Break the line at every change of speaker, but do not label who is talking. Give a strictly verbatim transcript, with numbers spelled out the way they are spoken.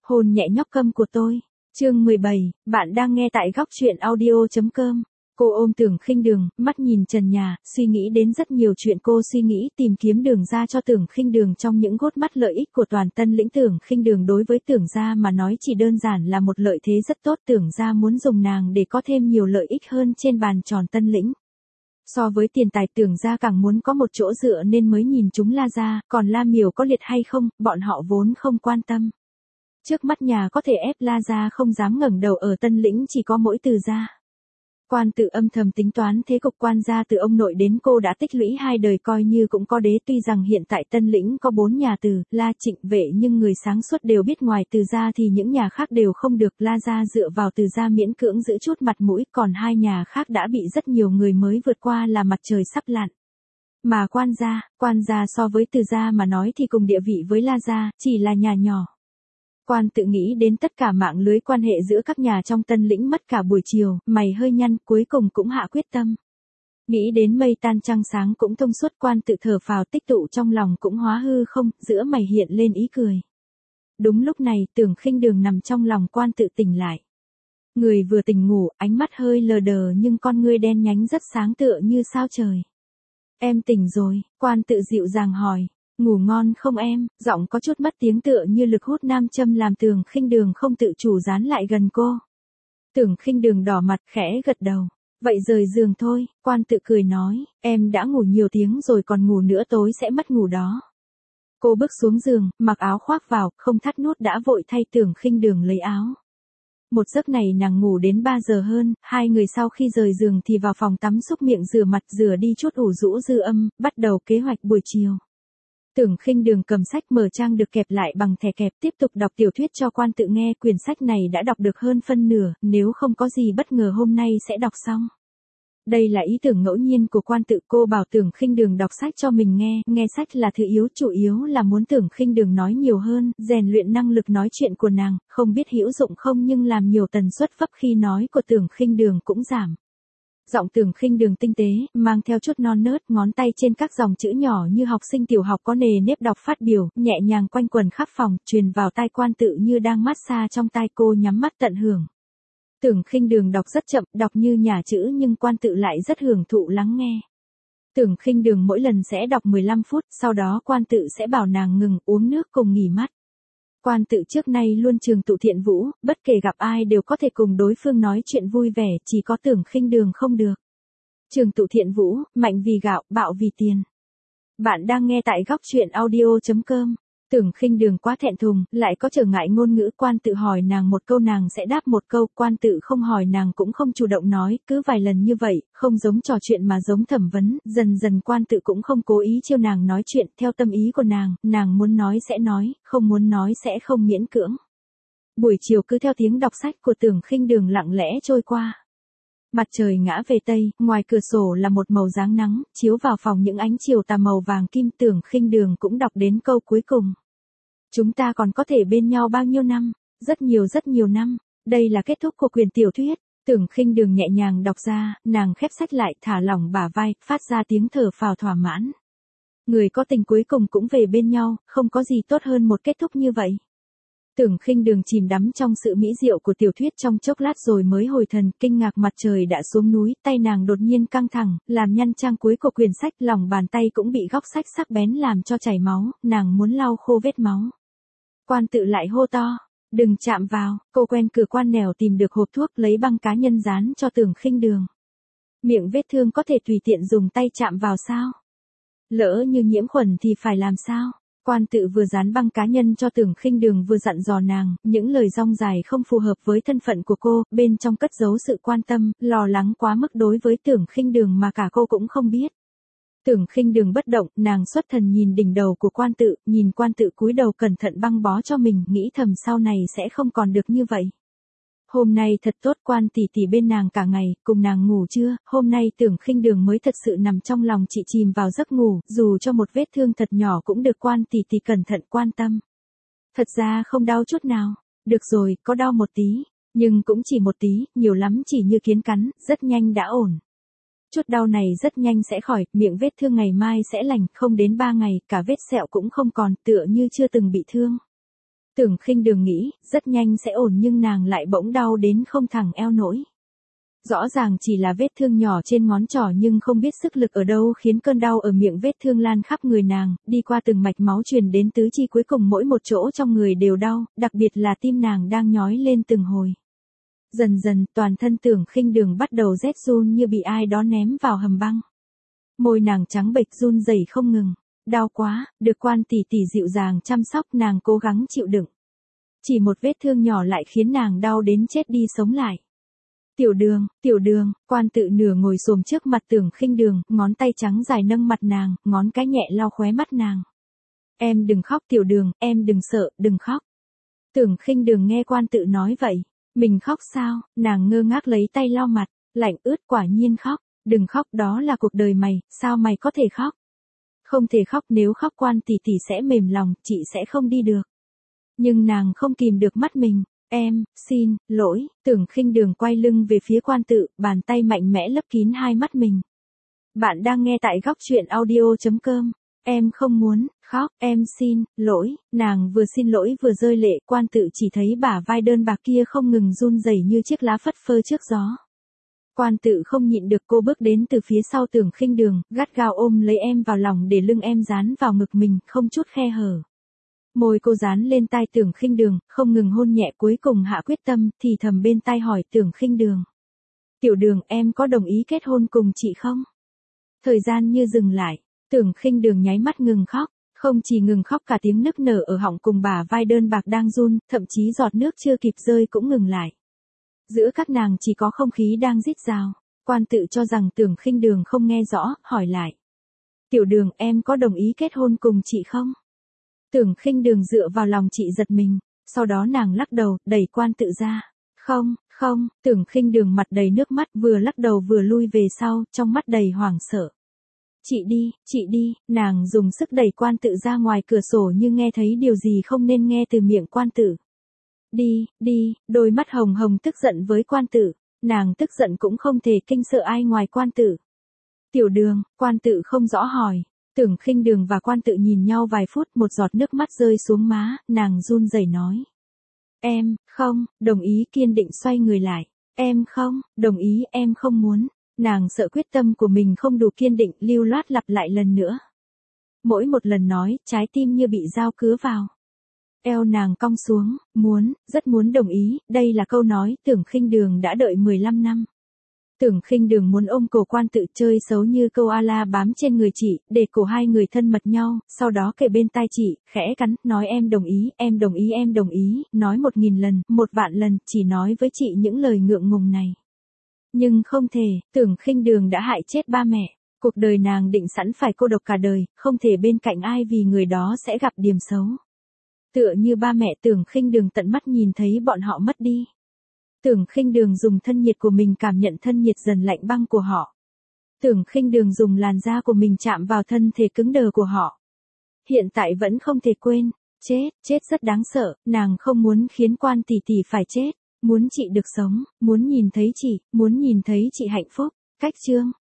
Hôn nhẹ nhóc câm của tôi. Chương mười bảy, bạn đang nghe tại góc truyện audio.com. Cô ôm Tưởng Khinh Đường, mắt nhìn trần nhà, suy nghĩ đến rất nhiều chuyện. Cô suy nghĩ tìm kiếm đường ra cho Tưởng Khinh Đường trong những gốt mắt lợi ích của toàn Tân Lĩnh. Tưởng Khinh Đường đối với Tưởng gia mà nói chỉ đơn giản là một lợi thế rất tốt. Tưởng gia muốn dùng nàng để có thêm nhiều lợi ích hơn trên bàn tròn Tân Lĩnh. So với tiền tài, Tưởng gia càng muốn có một chỗ dựa nên mới nhìn chúng La gia, còn La Miểu có liệt hay không, bọn họ vốn không quan tâm. Trước mắt nhà có thể ép La gia không dám ngẩng đầu ở Tân Lĩnh chỉ có mỗi Từ gia. Quan Tự âm thầm tính toán thế cục quan gia, từ ông nội đến cô đã tích lũy hai đời coi như cũng có đế. Tuy rằng hiện tại Tân Lĩnh có bốn nhà Từ, La, Trịnh, Vệ, nhưng người sáng suốt đều biết ngoài Từ gia thì những nhà khác đều không được. La gia dựa vào Từ gia miễn cưỡng giữ chút mặt mũi, còn hai nhà khác đã bị rất nhiều người mới vượt qua là mặt trời sắp lặn. Mà quan gia, quan gia so với Từ gia mà nói thì cùng địa vị với La gia, chỉ là nhà nhỏ. Quan Tự nghĩ đến tất cả mạng lưới quan hệ giữa các nhà trong Tân Lĩnh, mất cả buổi chiều, mày hơi nhăn, cuối cùng cũng hạ quyết tâm. Nghĩ đến mây tan trăng sáng cũng thông suốt, Quan Tự thở phào, tích tụ trong lòng cũng hóa hư không, giữa mày hiện lên ý cười. Đúng lúc này, Tưởng Khinh Đường nằm trong lòng Quan Tự tỉnh lại. Người vừa tỉnh ngủ, ánh mắt hơi lờ đờ nhưng con ngươi đen nhánh rất sáng tựa như sao trời. Em tỉnh rồi, Quan Tự dịu dàng hỏi. Ngủ ngon không em? Giọng có chút mất tiếng tựa như lực hút nam châm làm Tưởng Khinh Đường không tự chủ dán lại gần cô. Tưởng Khinh Đường đỏ mặt khẽ gật đầu. Vậy rời giường thôi, Quan Tự cười nói, em đã ngủ nhiều tiếng rồi còn ngủ nữa tối sẽ mất ngủ đó. Cô bước xuống giường, mặc áo khoác vào, không thắt nút đã vội thay Tưởng Khinh Đường lấy áo. Một giấc này nàng ngủ đến ba giờ hơn, hai người sau khi rời giường thì vào phòng tắm xúc miệng rửa mặt, rửa đi chút ủ rũ dư âm, bắt đầu kế hoạch buổi chiều. Tưởng Khinh Đường cầm sách mở trang được kẹp lại bằng thẻ kẹp, tiếp tục đọc tiểu thuyết cho Quan Tự nghe. Quyển sách này đã đọc được hơn phân nửa, nếu không có gì bất ngờ hôm nay sẽ đọc xong. Đây là ý tưởng ngẫu nhiên của Quan Tự, cô bảo Tưởng Khinh Đường đọc sách cho mình nghe, nghe sách là thứ yếu, chủ yếu là muốn Tưởng Khinh Đường nói nhiều hơn, rèn luyện năng lực nói chuyện của nàng, không biết hữu dụng không nhưng làm nhiều tần suất vấp khi nói của Tưởng Khinh Đường cũng giảm. Giọng Tưởng Khinh Đường tinh tế, mang theo chút non nớt, ngón tay trên các dòng chữ nhỏ như học sinh tiểu học có nề nếp đọc phát biểu, nhẹ nhàng quanh quần khắp phòng, truyền vào tai Quan Tự như đang massage trong tai. Cô nhắm mắt tận hưởng. Tưởng Khinh Đường đọc rất chậm, đọc như nhả chữ nhưng Quan Tự lại rất hưởng thụ lắng nghe. Tưởng Khinh Đường mỗi lần sẽ đọc mười lăm phút, sau đó Quan Tự sẽ bảo nàng ngừng, uống nước cùng nghỉ mắt. Quan Tự trước nay luôn trường tụ thiện vũ, bất kể gặp ai đều có thể cùng đối phương nói chuyện vui vẻ, chỉ có Tưởng Khinh Đường không được. Trường tụ thiện vũ, mạnh vì gạo, bạo vì tiền. Bạn đang nghe tại góc truyện audio.com. Tưởng Khinh Đường quá thẹn thùng, lại có trở ngại ngôn ngữ. Quan Tự hỏi nàng một câu nàng sẽ đáp một câu, Quan Tự không hỏi nàng cũng không chủ động nói, cứ vài lần như vậy, không giống trò chuyện mà giống thẩm vấn, dần dần Quan Tự cũng không cố ý chiêu nàng nói chuyện, theo tâm ý của nàng, nàng muốn nói sẽ nói, không muốn nói sẽ không miễn cưỡng. Buổi chiều cứ theo tiếng đọc sách của Tưởng Khinh Đường lặng lẽ trôi qua. Mặt trời ngã về tây, ngoài cửa sổ là một màu dáng nắng, chiếu vào phòng những ánh chiều tà màu vàng kim. Tưởng Khinh Đường cũng đọc đến câu cuối cùng. Chúng ta còn có thể bên nhau bao nhiêu năm? Rất nhiều rất nhiều năm. Đây là kết thúc của quyển tiểu thuyết. Tưởng Khinh Đường nhẹ nhàng đọc ra, nàng khép sách lại, thả lỏng bả vai, phát ra tiếng thở phào thỏa mãn. Người có tình cuối cùng cũng về bên nhau, không có gì tốt hơn một kết thúc như vậy. Tưởng Khinh Đường chìm đắm trong sự mỹ diệu của tiểu thuyết trong chốc lát rồi mới hồi thần, kinh ngạc mặt trời đã xuống núi, tay nàng đột nhiên căng thẳng, làm nhăn trang cuối của quyển sách, lòng bàn tay cũng bị góc sách sắc bén làm cho chảy máu, nàng muốn lau khô vết máu. Quan Tự lại hô to, đừng chạm vào. Cô quen cửa quan nẻo tìm được hộp thuốc, lấy băng cá nhân dán cho Tưởng Khinh Đường. Miệng vết thương có thể tùy tiện dùng tay chạm vào sao? Lỡ như nhiễm khuẩn thì phải làm sao? Quan Tự vừa dán băng cá nhân cho Tưởng Khinh Đường vừa dặn dò nàng, những lời rong dài không phù hợp với thân phận của cô, bên trong cất giấu sự quan tâm, lo lắng quá mức đối với Tưởng Khinh Đường mà cả cô cũng không biết. Tưởng Khinh Đường bất động, nàng xuất thần nhìn đỉnh đầu của Quan Tự, nhìn Quan Tự cúi đầu cẩn thận băng bó cho mình, nghĩ thầm sau này sẽ không còn được như vậy. Hôm nay thật tốt, Quan tỷ tỷ bên nàng cả ngày, cùng nàng ngủ chưa? Hôm nay Tưởng Khinh Đường mới thật sự nằm trong lòng chị, chìm vào giấc ngủ, dù cho một vết thương thật nhỏ cũng được Quan tỷ tỷ cẩn thận quan tâm. Thật ra không đau chút nào. Được rồi, có đau một tí, nhưng cũng chỉ một tí, nhiều lắm chỉ như kiến cắn, rất nhanh đã ổn. Chút đau này rất nhanh sẽ khỏi, miệng vết thương ngày mai sẽ lành, không đến ba ngày, cả vết sẹo cũng không còn, tựa như chưa từng bị thương. Tưởng Khinh Đường nghĩ, rất nhanh sẽ ổn nhưng nàng lại bỗng đau đến không thẳng eo nổi. Rõ ràng chỉ là vết thương nhỏ trên ngón trỏ nhưng không biết sức lực ở đâu khiến cơn đau ở miệng vết thương lan khắp người nàng, đi qua từng mạch máu truyền đến tứ chi, cuối cùng mỗi một chỗ trong người đều đau, đặc biệt là tim nàng đang nhói lên từng hồi. Dần dần, toàn thân Tưởng Khinh Đường bắt đầu rét run như bị ai đó ném vào hầm băng. Môi nàng trắng bệch run rẩy không ngừng. Đau quá, được Quan tỷ tỷ dịu dàng chăm sóc, nàng cố gắng chịu đựng. Chỉ một vết thương nhỏ lại khiến nàng đau đến chết đi sống lại. Tiểu Đường, Tiểu Đường, Quan tự nửa ngồi xổm trước mặt Tưởng Khinh Đường, ngón tay trắng dài nâng mặt nàng, ngón cái nhẹ lau khóe mắt nàng. Em đừng khóc Tiểu Đường, em đừng sợ, đừng khóc. Tưởng Khinh Đường nghe Quan tự nói vậy, mình khóc sao, nàng ngơ ngác lấy tay lau mặt, lạnh ướt, quả nhiên khóc, đừng khóc, đó là cuộc đời mày, sao mày có thể khóc? Không thể khóc, nếu khóc Quan tỷ tỷ sẽ mềm lòng, chị sẽ không đi được. Nhưng nàng không kìm được mắt mình, em, xin, lỗi, Tưởng Khinh Đường quay lưng về phía Quan tự, bàn tay mạnh mẽ lấp kín hai mắt mình. Bạn đang nghe tại góc truyện audio chấm com. Em không muốn khóc, em xin lỗi, nàng vừa xin lỗi vừa rơi lệ, Quan tự chỉ thấy bả vai đơn bạc kia không ngừng run rẩy như chiếc lá phất phơ trước gió. Quan tự không nhịn được, cô bước đến từ phía sau Tưởng Khinh Đường, gắt gao ôm lấy em vào lòng để lưng em dán vào ngực mình, không chút khe hở. Môi cô dán lên tai Tưởng Khinh Đường, không ngừng hôn nhẹ, cuối cùng hạ quyết tâm, thì thầm bên tai hỏi Tưởng Khinh Đường. Tiểu Đường, em có đồng ý kết hôn cùng chị không? Thời gian như dừng lại, Tưởng Khinh Đường nháy mắt ngừng khóc, không chỉ ngừng khóc, cả tiếng nức nở ở họng cùng bả vai đơn bạc đang run, thậm chí giọt nước chưa kịp rơi cũng ngừng lại. Giữa các nàng chỉ có không khí đang rít rào. Quan tự cho rằng Tưởng Khinh Đường không nghe rõ, hỏi lại. Tiểu Đường, em có đồng ý kết hôn cùng chị không? Tưởng Khinh Đường dựa vào lòng chị giật mình, sau đó nàng lắc đầu, đẩy Quan tự ra. Không, không, Tưởng Khinh Đường mặt đầy nước mắt, vừa lắc đầu vừa lui về sau, trong mắt đầy hoảng sợ. Chị đi, chị đi, nàng dùng sức đẩy Quan tự ra ngoài cửa sổ nhưng nghe thấy điều gì không nên nghe từ miệng Quan tự. Đi, đi, đôi mắt hồng hồng tức giận với Quan tự, nàng tức giận cũng không thể kinh sợ ai ngoài Quan tự. Tiểu Đường, Quan tự không rõ hỏi. Tưởng Khinh Đường và Quan tự nhìn nhau vài phút, một giọt nước mắt rơi xuống má, nàng run rẩy nói. Em, không, đồng ý, kiên định xoay người lại. Em không, đồng ý, em không muốn. Nàng sợ quyết tâm của mình không đủ kiên định, lưu loát lặp lại lần nữa. Mỗi một lần nói, trái tim như bị dao cứa vào. Eo nàng cong xuống, muốn, rất muốn đồng ý, đây là câu nói Tưởng Khinh Đường đã đợi mười lăm năm. Tưởng Khinh Đường muốn ôm cổ Quan tự, chơi xấu như koala bám trên người chị, để cổ hai người thân mật nhau, sau đó kề bên tai chị, khẽ cắn, nói em đồng ý, em đồng ý, em đồng ý, nói một nghìn lần, một vạn lần, chỉ nói với chị những lời ngượng ngùng này. Nhưng không thể, Tưởng Khinh Đường đã hại chết ba mẹ, cuộc đời nàng định sẵn phải cô độc cả đời, không thể bên cạnh ai vì người đó sẽ gặp điểm xấu. Tựa như ba mẹ Tưởng Khinh Đường tận mắt nhìn thấy bọn họ mất đi. Tưởng Khinh Đường dùng thân nhiệt của mình cảm nhận thân nhiệt dần lạnh băng của họ. Tưởng Khinh Đường dùng làn da của mình chạm vào thân thể cứng đờ của họ. Hiện tại vẫn không thể quên, chết, chết rất đáng sợ, nàng không muốn khiến Quan tỷ tỷ phải chết, muốn chị được sống, muốn nhìn thấy chị, muốn nhìn thấy chị hạnh phúc. Cách chương